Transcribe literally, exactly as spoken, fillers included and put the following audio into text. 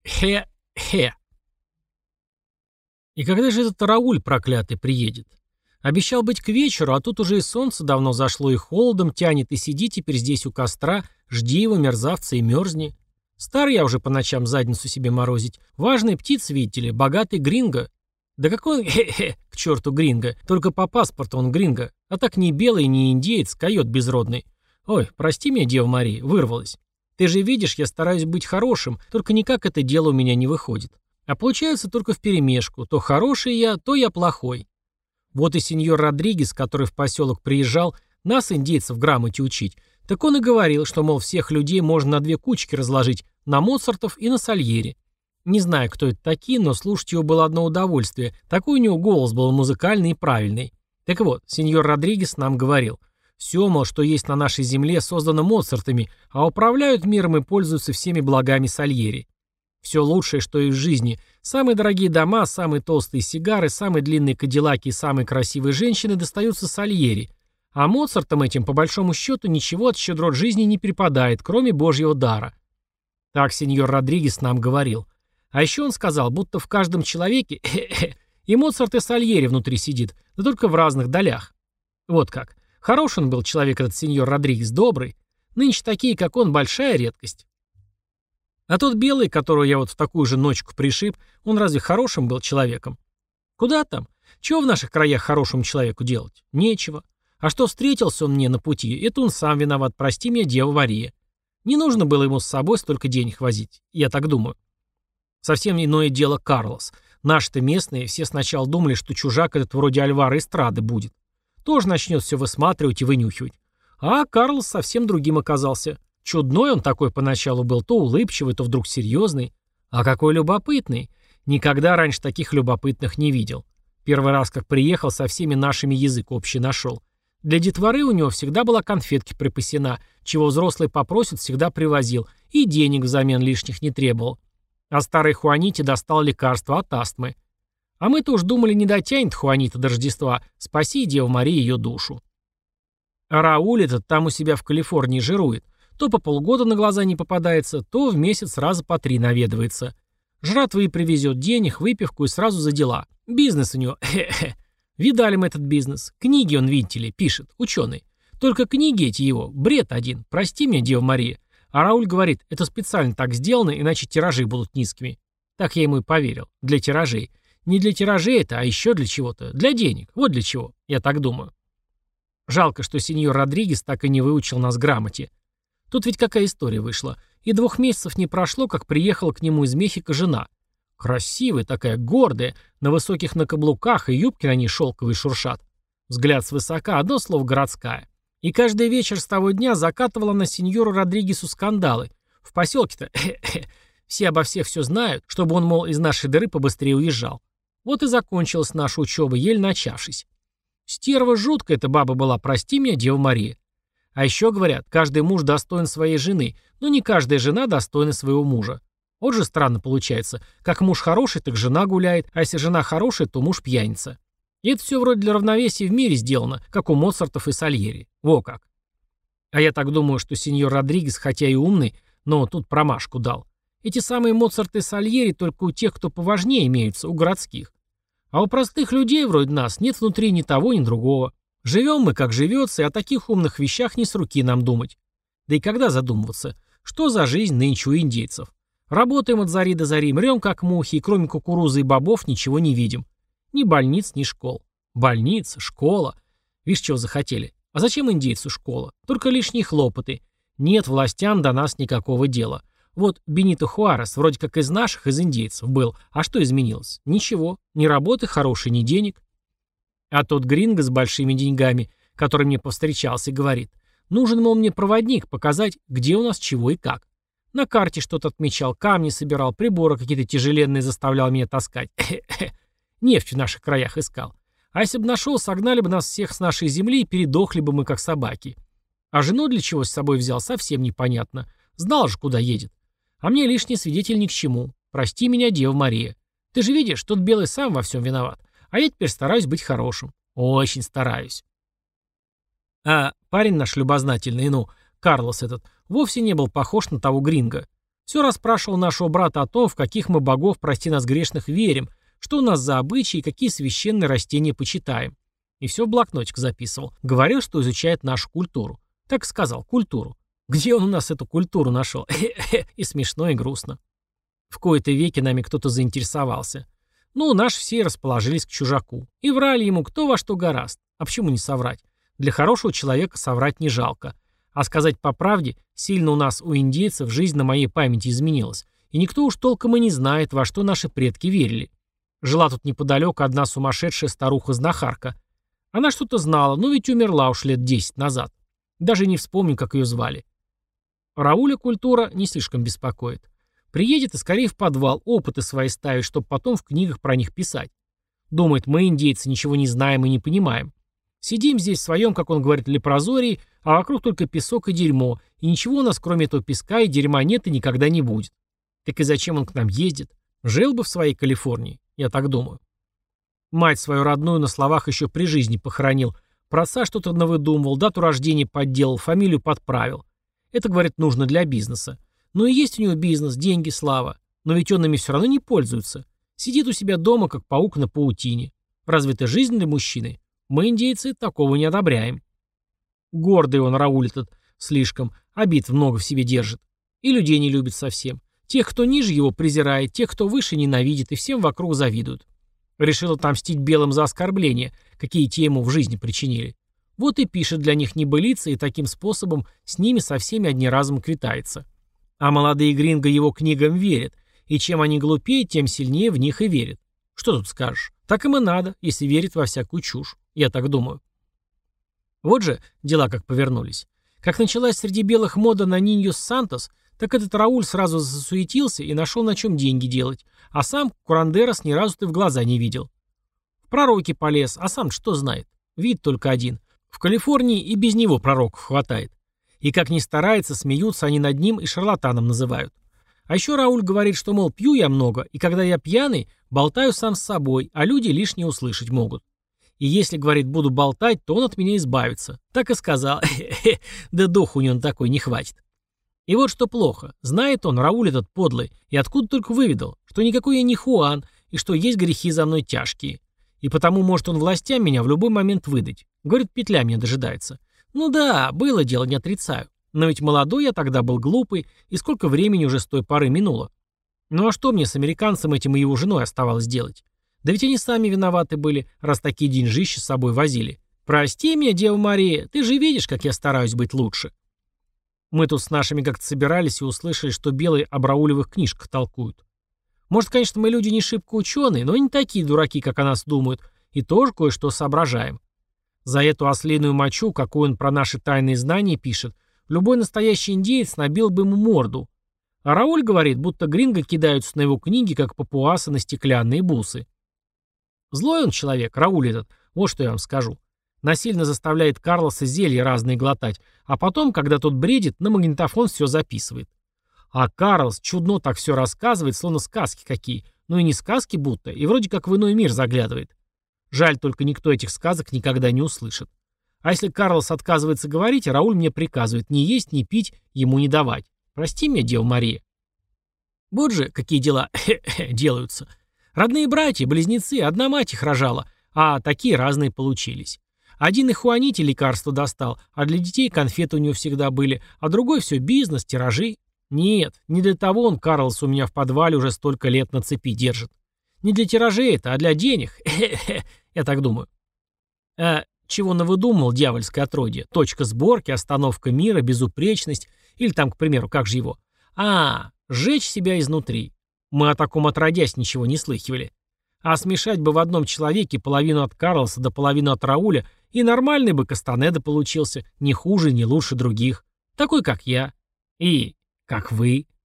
Хе-хе. И когда же этот Рауль проклятый приедет? Обещал быть к вечеру, а тут уже и солнце давно зашло, и холодом тянет, и сиди теперь здесь у костра, жди его, мерзавца, и мерзни. Стар я уже по ночам задницу себе морозить. Важная птица, видите ли, богатый гринго. Да какой он, хе-хе, к черту гринго, только по паспорту он гринго, а так не белый, не индеец, койот безродный. Ой, прости меня, Дева Мария, вырвалась. Ты же видишь, я стараюсь быть хорошим, только никак это дело у меня не выходит. А получается только вперемешку, то хороший я, то я плохой. Вот и сеньор Родригес, который в поселок приезжал, нас, индейцев, грамоте учить, так он и говорил, что, мол, всех людей можно на две кучки разложить, на Моцартов и на Сальери. Не знаю, кто это такие, но слушать его было одно удовольствие. Такой у него голос был музыкальный и правильный. Так вот, сеньор Родригес нам говорил. Все, мол, что есть на нашей земле, создано Моцартами, а управляют миром и пользуются всеми благами Сальери. Все лучшее, что есть в жизни. Самые дорогие дома, самые толстые сигары, самые длинные кадиллаки и самые красивые женщины достаются Сальери. А Моцартам этим, по большому счету, ничего от щедрот жизни не припадает, кроме божьего дара. Так сеньор Родригес нам говорил. А еще он сказал, будто в каждом человеке и Моцарт, и Сальери внутри сидит, да только в разных долях. Вот как. Хорош он был человек, этот сеньор Родригес, добрый. Нынче такие, как он, большая редкость. А тот белый, которого я вот в такую же ночку пришиб, он разве хорошим был человеком? Куда там? Чего в наших краях хорошему человеку делать? Нечего. А что встретился он мне на пути, это он сам виноват, прости меня, Дева Мария. Не нужно было ему с собой столько денег возить, я так думаю. Совсем иное дело Карлос. Наши-то местные все сначала думали, что чужак этот вроде Альвара Эстрады будет. Тоже начнет все высматривать и вынюхивать. А Карлос совсем другим оказался. Чудной он такой поначалу был, то улыбчивый, то вдруг серьезный. А какой любопытный. Никогда раньше таких любопытных не видел. Первый раз, как приехал, со всеми нашими язык общий нашел. Для детворы у него всегда была конфетки припасена, чего взрослый попросит, всегда привозил, и денег взамен лишних не требовал. А старый Хуаните достал лекарство от астмы. А мы-то уж думали, не дотянет Хуанита до Рождества, спаси, Дева Мария, ее душу. А Рауль этот там у себя в Калифорнии жирует. То по полгода на глаза не попадается, то в месяц сразу по три наведывается. Жратвы привезет, денег, выпивку и сразу за дела. Бизнес у него, хе-хе. Видали мы этот бизнес. Книги он, видите ли, пишет, ученый. Только книги эти его, бред один, прости меня, Дева Мария. А Рауль говорит, это специально так сделано, иначе тиражи будут низкими. Так я ему и поверил. Для тиражей. Не для тиражей это, а еще для чего-то. Для денег. Вот для чего. Я так думаю. Жалко, что сеньор Родригес так и не выучил нас грамоте. Тут ведь какая история вышла. И двух месяцев не прошло, как приехала к нему из Мехико жена. Красивая такая, гордая, на высоких на каблуках, и юбки на ней шелковые шуршат. Взгляд свысока, одно слово городская. И каждый вечер с того дня закатывала на сеньору Родригесу скандалы. В поселке-то все обо всех все знают, чтобы он, мол, из нашей дыры побыстрее уезжал. Вот и закончилась наша учеба, еле начавшись. Стерва жуткая эта баба была, прости меня, Дева Мария. А еще говорят, каждый муж достоин своей жены, но не каждая жена достойна своего мужа. Вот же странно получается. Как муж хороший, так жена гуляет, а если жена хорошая, то муж пьяница. И это все вроде для равновесия в мире сделано, как у Моцартов и Сальери. Во как. А я так думаю, что сеньор Родригес, хотя и умный, но тут промашку дал. Эти самые Моцарты и Сальери только у тех, кто поважнее имеются, у городских. А у простых людей вроде нас нет внутри ни того, ни другого. Живем мы, как живется, и о таких умных вещах не с руки нам думать. Да и когда задумываться, что за жизнь нынче у индейцев? Работаем от зари до зари, мрем как мухи, и кроме кукурузы и бобов ничего не видим. Ни больниц, ни школ. Больница, школа. Видишь, чего захотели? А зачем индейцу школа? Только лишние хлопоты. Нет властям до нас никакого дела. Вот Бенито Хуарес, вроде как из наших, из индейцев был. А что изменилось? Ничего. Ни работы хорошей, ни денег. А тот гринго с большими деньгами, который мне повстречался, говорит, нужен, мол, мне проводник, показать, где у нас чего и как. На карте что-то отмечал, камни собирал, приборы какие-то тяжеленные заставлял меня таскать. Нефть в наших краях искал. А если бы нашел, согнали бы нас всех с нашей земли и передохли бы мы, как собаки. А жену для чего с собой взял, совсем непонятно. Знал же, куда едет. А мне лишний свидетель ни к чему. Прости меня, Дева Мария. Ты же видишь, тот белый сам во всем виноват. А я теперь стараюсь быть хорошим. Очень стараюсь. А парень наш любознательный, ну, Карлос этот, вовсе не был похож на того гринго. Все расспрашивал нашего брата о том, в каких мы богов, прости нас грешных, верим, что у нас за обычаи и какие священные растения почитаем. И все в блокнотик записывал. Говорил, что изучает нашу культуру. Так сказал, культуру. Где он у нас эту культуру нашел? И смешно, и грустно. В кои-то веки нами кто-то заинтересовался. Ну, наши все расположились к чужаку. И врали ему кто во что горазд. А почему не соврать? Для хорошего человека соврать не жалко. А сказать по правде, сильно у нас, у индейцев, жизнь на моей памяти изменилась. И никто уж толком и не знает, во что наши предки верили. Жила тут неподалеку одна сумасшедшая старуха-знахарка. Она что-то знала, но ведь умерла уж лет десять назад. Даже не вспомню, как ее звали. Рауля культура не слишком беспокоит. Приедет и скорее в подвал опыты свои ставит, чтобы потом в книгах про них писать. Думает, мы, индейцы, ничего не знаем и не понимаем. Сидим здесь в своем, как он говорит, лепрозории, а вокруг только песок и дерьмо, и ничего у нас кроме этого песка и дерьма нет и никогда не будет. Так и зачем он к нам ездит? Жил бы в своей Калифорнии, я так думаю. Мать свою родную на словах еще при жизни похоронил. Про отца что-то навыдумывал, дату рождения подделал, фамилию подправил. Это, говорит, нужно для бизнеса. Ну и есть у него бизнес, деньги, слава. Но ведь он ими все равно не пользуется. Сидит у себя дома, как паук на паутине. Разве это жизнь для мужчины? Мы, индейцы, такого не одобряем. Гордый он, Рауль этот, слишком. Обид много в себе держит. И людей не любит совсем. Тех, кто ниже его, презирает, тех, кто выше, ненавидит, и всем вокруг завидуют. Решил отомстить белым за оскорбления, какие те ему в жизни причинили. Вот и пишет для них небылицы, и таким способом с ними со всеми одни разом квитается. А молодые гринго его книгам верят, и чем они глупее, тем сильнее в них и верят. Что тут скажешь? Так им и надо, если верит во всякую чушь. Я так думаю. Вот же дела как повернулись. Как началась среди белых мода на Ниньос Сантос, так этот Рауль сразу засуетился и нашел на чем деньги делать, а сам Курандерос ни разу ты в глаза не видел. В пророки полез, а сам что знает? Вид только один. В Калифорнии и без него пророков хватает. И как ни старается, смеются они над ним и шарлатаном называют. А еще Рауль говорит, что, мол, пью я много, и когда я пьяный, болтаю сам с собой, а люди лишнее услышать могут. И если, говорит, буду болтать, то он от меня избавится. Так и сказал. Да духу у него такой не хватит. И вот что плохо. Знает он, Рауль этот подлый, и откуда только выведал, что никакой я не Хуан, и что есть грехи за мной тяжкие. И потому может он властям меня в любой момент выдать. Говорит, петля меня дожидается. Ну да, было дело, не отрицаю. Но ведь молодой я тогда был глупый, и сколько времени уже с той поры минуло. Ну а что мне с американцем этим и его женой оставалось делать? Да ведь они сами виноваты были, раз такие деньжища с собой возили. Прости меня, Дева Мария, ты же видишь, как я стараюсь быть лучше. Мы тут с нашими как-то собирались и услышали, что белые об Раулевых книжках толкуют. Может, конечно, мы люди не шибко ученые, но не такие дураки, как о нас думают, и тоже кое-что соображаем. За эту ослиную мочу, какую он про наши тайные знания пишет, любой настоящий индеец набил бы ему морду. А Рауль говорит, будто гринго кидаются на его книги, как папуасы на стеклянные бусы. Злой он человек, Рауль этот, вот что я вам скажу. Насильно заставляет Карлоса зелья разные глотать, а потом, когда тот бредит, на магнитофон все записывает. А Карлос чудно так все рассказывает, словно сказки какие. Ну и не сказки будто, и вроде как в иной мир заглядывает. Жаль, только никто этих сказок никогда не услышит. А если Карлос отказывается говорить, Рауль мне приказывает ни есть, ни пить, ему не давать. Прости меня, Дева Мария. Вот же, какие дела делаются. Родные братья, близнецы, одна мать их рожала, а такие разные получились. Один и Хуаните лекарство достал, а для детей конфеты у него всегда были, а другой все бизнес, тиражи. Нет, не для того он Карлос у меня в подвале уже столько лет на цепи держит. Не для тиражей это, а для денег. Я так думаю. А чего навыдумал дьявольское отродье? Точка сборки, остановка мира, безупречность. Или там, к примеру, как же его? А, сжечь себя изнутри. Мы о таком отродясь ничего не слыхивали. А смешать бы в одном человеке половину от Карлоса до половину от Рауля, и нормальный бы Кастанеда получился, не хуже, не лучше других. Такой, как я. И как вы.